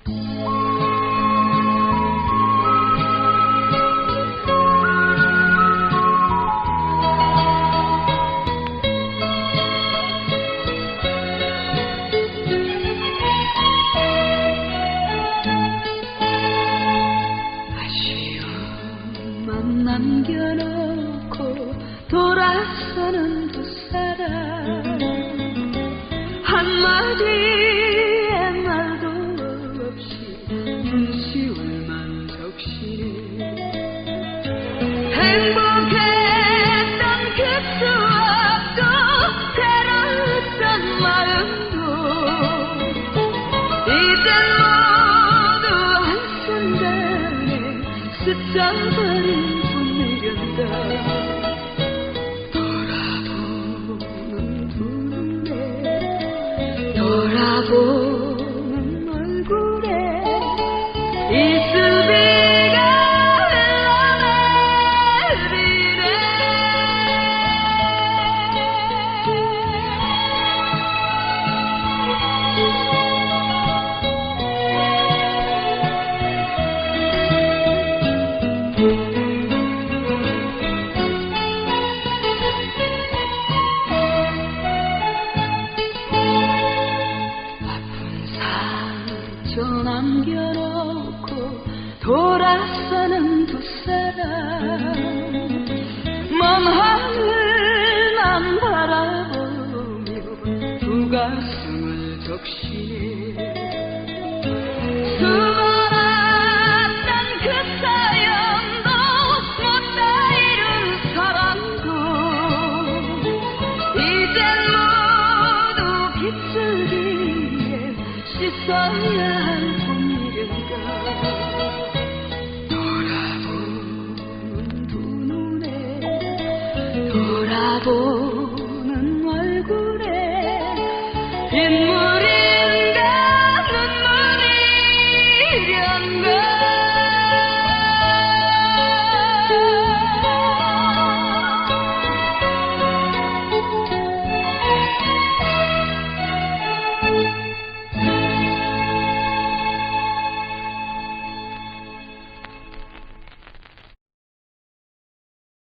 남겨놓고 돌아서는 두 사람 한마디의 말도 없이 눈시울만 적시네. 행복했던 그 추억도 괴로웠던 마음도 이젠 모두 한순간에 스쳐버린 돌아보는 얼굴에 이슬비가 흘러내리네. 남겨놓고 돌아서는 두 사람 먼 하늘